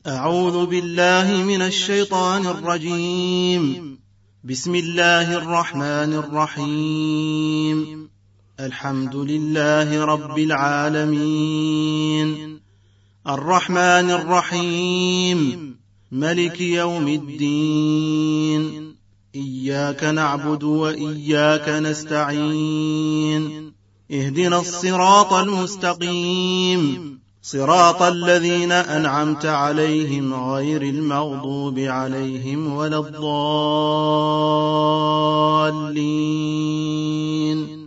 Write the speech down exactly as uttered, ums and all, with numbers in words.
أعوذ بالله من الشيطان الرجيم. بسم الله الرحمن الرحيم. الحمد لله رب العالمين، الرحمن الرحيم، ملك يوم الدين، إياك نعبد وإياك نستعين، اهدنا الصراط المستقيم، صراط الذين أنعمت عليهم غير المغضوب عليهم ولا الضالين.